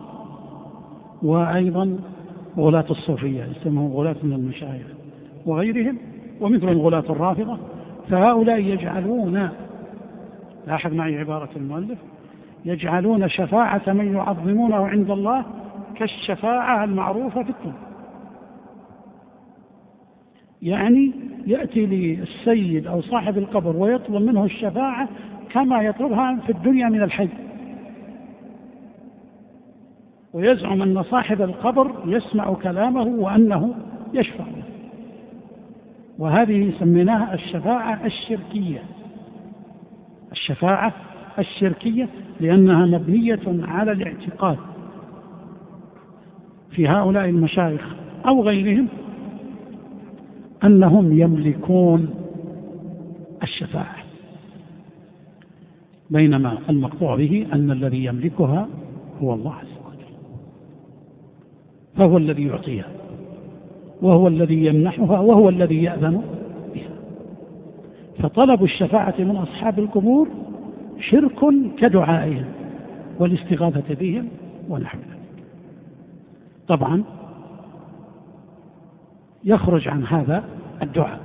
وأيضا غلاة الصوفية يسمون غلاة من المشايخ وغيرهم، ومثل غلاة الرافضة. فهؤلاء يجعلون، لاحظ معي عبارة المؤلف، يجعلون شفاعة من يعظمونه عند الله كالشفاعة المعروفة في الدنيا. يعني يأتي للسيد أو صاحب القبر ويطلب منه الشفاعة كما يطلبها في الدنيا من الحي، ويزعم أن صاحب القبر يسمع كلامه وأنه يشفع له، وهذه سميناها الشفاعة الشركية. الشفاعة الشركية لأنها مبنية على الاعتقاد في هؤلاء المشايخ أو غيرهم أنهم يملكون الشفاعة، بينما المقطوع به أن الذي يملكها هو الله عز وجل، فهو الذي يعطيها وهو الذي يمنحها وهو الذي يأذن بها. فطلب الشفاعة من أصحاب القبور شرك كدعائهم والاستغاثة بهم ونحو ذلك. طبعا يخرج عن هذا الدعاء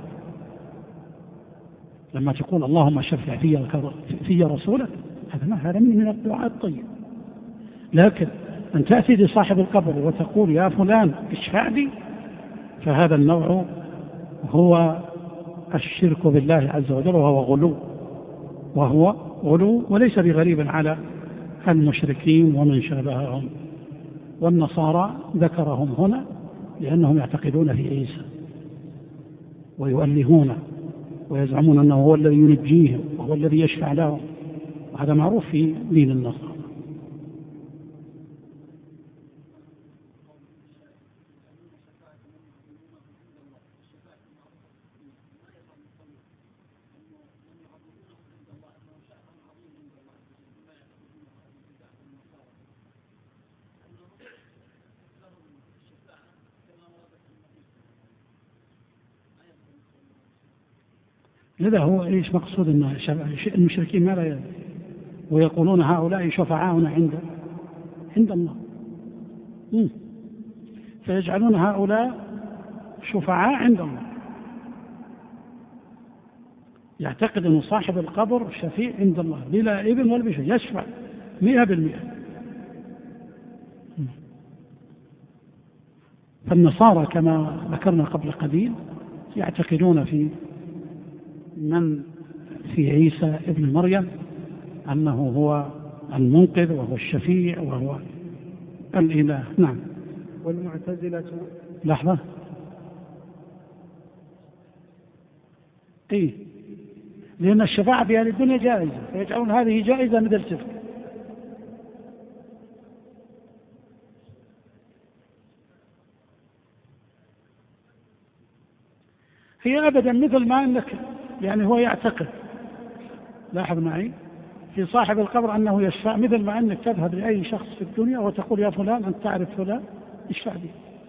لما تقول اللهم شفع في رسولك، هذا من الدعاء الطيب. لكن أن تأتي لصاحب القبر وتقول يا فلان اشفع لي، فهذا النوع هو الشرك بالله عز وجل، وهو غلو وليس بغريب على المشركين ومن شابههم. والنصارى ذكرهم هنا لأنهم يعتقدون في عيسى ويؤلهون ويزعمون أنه هو الذي ينجيهم وهو الذي يشفع لهم، وهذا معروف في دين النصارى. لذا هو ايش مقصود ان المشركين ما لا ويقولون هؤلاء شفعاؤنا عند الله، فيجعلون هؤلاء شفعاء عند الله. يعتقد ان صاحب القبر شفيع عند الله بلا ابن ولا بشيء، يشفع 100%. فالنصارى كما ذكرنا قبل قليل يعتقدون في عيسى ابن مريم أنه هو المنقذ وهو الشفيع وهو الإله. نعم. والمعتزلة لحظة لأن الشفاعة في هذه الدنيا جائزة، فيجعلون هذه جائزة مثل تلك. هي أبدا مثل ما أنك يعني هو يعتقد، لاحظ معي، في صاحب القبر أنه يشفع، مثل ما أنك تذهب لأي شخص في الدنيا وتقول يا فلان أنت تعرف فلان اشفع به،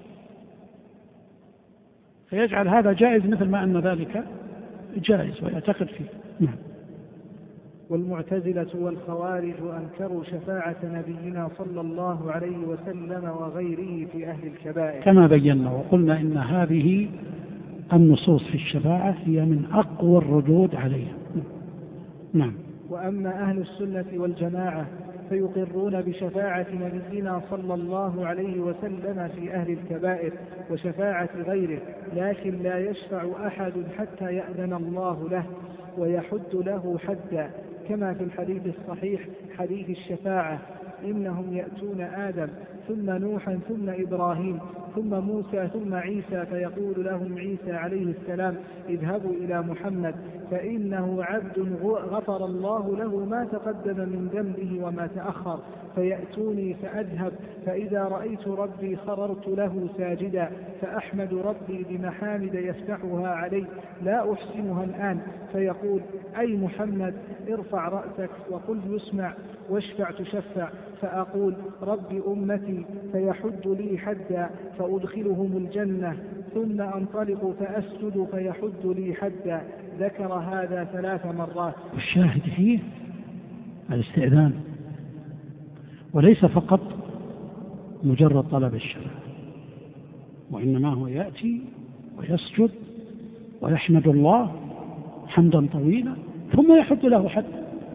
فيجعل هذا جائز مثل ما أن ذلك جائز ويعتقد فيه. نعم. والمعتزلة والخوارج أنكروا شفاعة نبينا صلى الله عليه وسلم وغيره في أهل الكبائر، كما بينا وقلنا إن هذه النصوص في الشفاعة هي من أقوى الردود عليها. نعم. وأما أهل السنة والجماعة فيقرون بشفاعة نبينا صلى الله عليه وسلم في أهل الكبائر وشفاعة غيره، لكن لا يشفع أحد حتى يأذن الله له ويحد له حدا، كما في الحديث الصحيح حديث الشفاعة: إنهم يأتون آدم ثم نوحا ثم إبراهيم ثم موسى ثم عيسى، فيقول لهم عيسى عليه السلام: اذهبوا إلى محمد فإنه عبد غفر الله له ما تقدم من ذنبه وما تأخر، فيأتوني فأذهب، فإذا رأيت ربي خررت له ساجدا، فأحمد ربي بمحامد يفتحها علي لا أحسنها الآن، فيقول: أي محمد ارفع رأسك وقل يسمع واشفع تشفع، فأقول: رب أمتي، فيحد لي حدا فأدخلهم الجنة، ثم أنطلق فأسجد فيحد لي حدا. ذكر هذا 3 مرات. والشاهد فيه الاستئذان، وليس فقط مجرد طلب الشفاعة، وإنما هو يأتي ويسجد ويحمد الله حمدا طويلا ثم يحد له حد.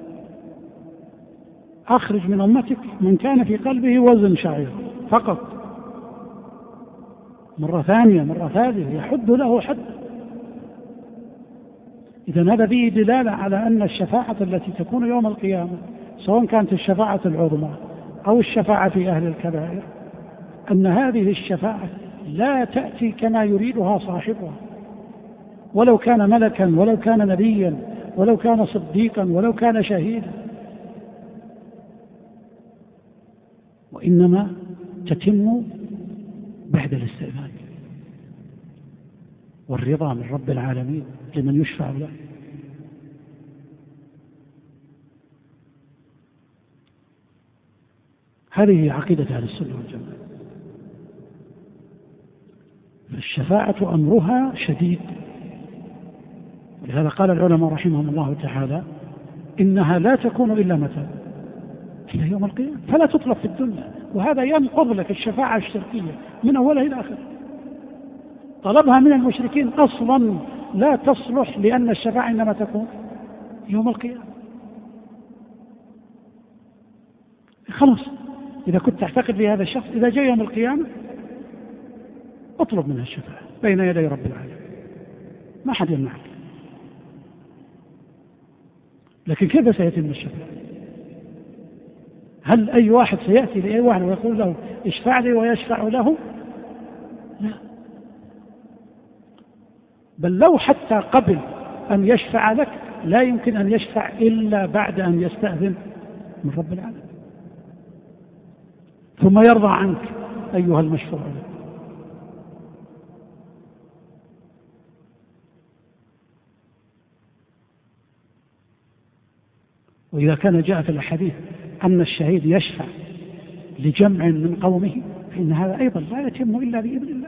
أخرج من أمتك من كان في قلبه وزن شعير فقط، مرة ثانية مرة ثالثة يحد له حد. إذن هذا فيه دلالة على أن الشفاعة التي تكون يوم القيامة، سواء كانت الشفاعة العظمى أو الشفاعة في أهل الكبائر أن هذه الشفاعة لا تأتي كما يريدها صاحبها، ولو كان ملكا ولو كان نبيا ولو كان صديقا ولو كان شهيدا، وإنما تتم بعد الاستئذان والرضا من رب العالمين لمن يشفع له. هذه عقيدة أهل السنة والجماعة. فالشفاعة أمرها شديد، ولهذا قال العلماء رحمهم الله تعالى إنها لا تكون إلا متى؟ إلا يوم القيامة، فلا تطلب في الدنيا، وهذا ينقض لك الشفاعة الشركية من أولها إلى آخره. طلبها من المشركين أصلا لا تصلح، لأن الشفاعة إنما تكون يوم القيامة. خلاص، إذا كنت تعتقد بهذا الشخص، إذا جاء يوم القيامة اطلب منها الشفاعة بين يدي رب العالمين، ما حد يمنعك. لكن كيف سيتم الشفاعة؟ هل أي واحد سيأتي لأي واحد ويقول له اشفع لي ويشفع له؟ لا، بل لو حتى قبل أن يشفع لك لا يمكن أن يشفع إلا بعد أن يستأذن من رب العالمين، ثم يرضى عنك أيها المشفوع له. وإذا كان جاء في الحديث أن الشهيد يشفع لجمع من قومه فإن هذا أيضا لا يتم إلا بإذن الله.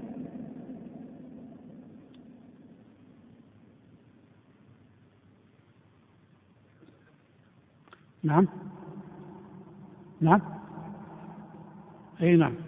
نعم نعم أي نعم.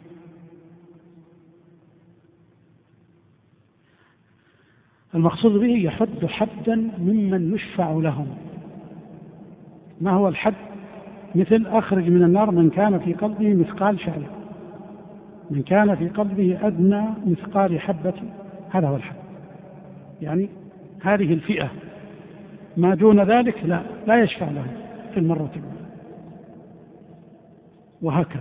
المقصود به يحد حدا ممن يشفع لهم. ما هو الحد؟ مثل أخرج من النار من كان في قلبه مثقال شعرة، من كان في قلبه أدنى مثقال حبة، هذا هو الحد. يعني هذه الفئة، ما دون ذلك لا يشفع لهم في المرة الأولى، وهكذا.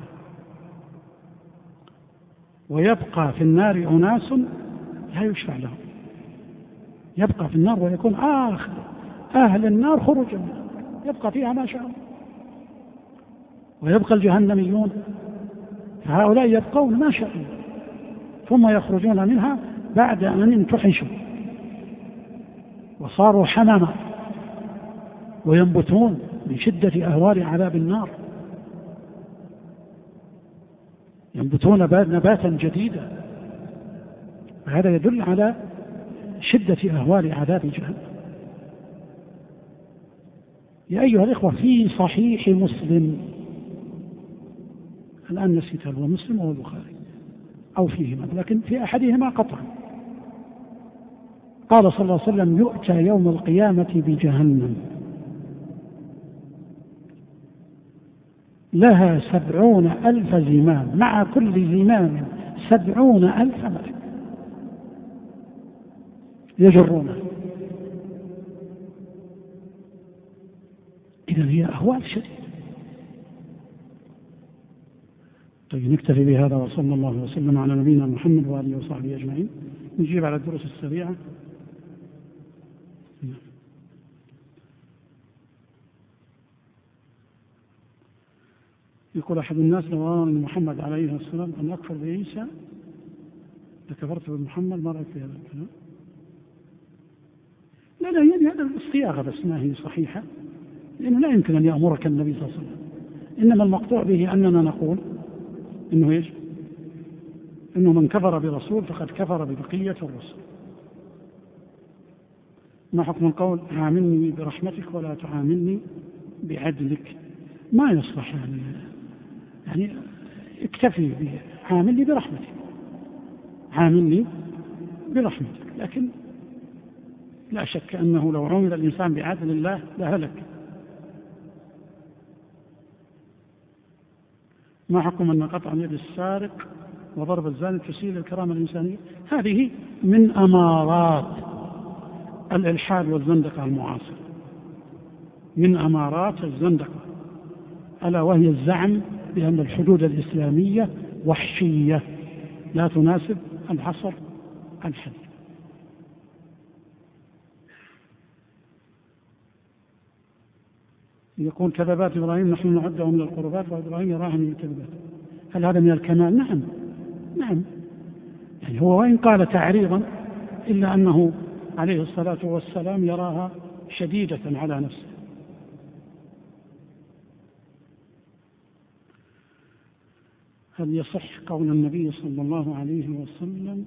ويبقى في النار أناس لا يشفع لهم، يبقى في النار ويكون آخر أهل النار خروجا، يبقى فيها ما شاء الله. ويبقى الجهنميون، فهؤلاء يبقون ما شاء الله، ثم يخرجون منها بعد أن انتحشوا وصاروا حمما، وينبتون من شدة أهوال عذاب النار، ينبتون نباتا جديدا. وهذا يدل على شدة أهوال عذاب جهنم. يا أيها الإخوة، في صحيح مسلم، الآن نسيت هل هو مسلم أو البخاري أو فيهما، لكن في أحدهما قطعا، قال صلى الله عليه وسلم: يؤتى يوم القيامة بجهنم لها 70,000 زمام، مع كل زمام 70,000 ملك يجرونها. إذن هي أهوال شديدة. طيب، نكتفي بهذا، وصلى الله وسلم على نبينا محمد وآله وصحبه أجمعين. نجيب على الدروس السريعة. يقول أحد الناس: لو أرى محمد عليه السلام أن أكفر بعيسى لكفرت بمحمد، ما رأيك في هذا الكلام؟ لا يعني هذا الصياغة بس ما هي صحيحة، لأنه لا يمكن أن يأمرك النبي صلى الله عليه وسلم. إنما المقطوع به أننا نقول إنه إيش؟ إنه من كفر برسول فقد كفر ببقية الرسل. ما حكم القول: عاملني برحمتك ولا تعاملني بعدلك؟ ما يصلح يعني اكتفي عاملني برحمتك، عاملني برحمتك، لكن لا شك أنه لو عامل الإنسان بعدل الله لهلك. ما حكم أن قطع يد السارق وضرب الزاني تسيء الكرامة الإنسانية؟ هذه من أمارات الإلحاد والزندقة المعاصرة، من أمارات الزندقة ألا وهي الزعم بأن الحدود الإسلامية وحشية لا تناسب العصر الحديث. يقول كذبات إبراهيم نحن نعده من القربات وإبراهيم يراها من الكذبات، هل هذا من الكمال؟ نعم، يعني هو وإن قال تعريضا إلا أنه عليه الصلاة والسلام يراها شديدة على نفسه. هل يصح قول النبي صلى الله عليه وسلم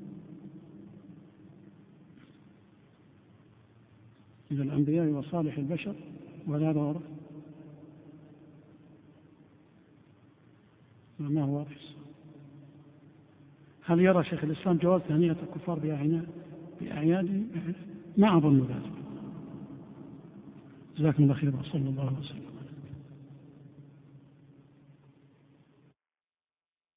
إلى الأنبياء وصالح البشر ولا ضرر؟ ما هو واضح؟ هل يرى شيخ الإسلام جواز تهنئة الكفار بأعيادهم؟ ما أظن ذلك. جزاكم الله خيرا، صلى الله عليه وسلم.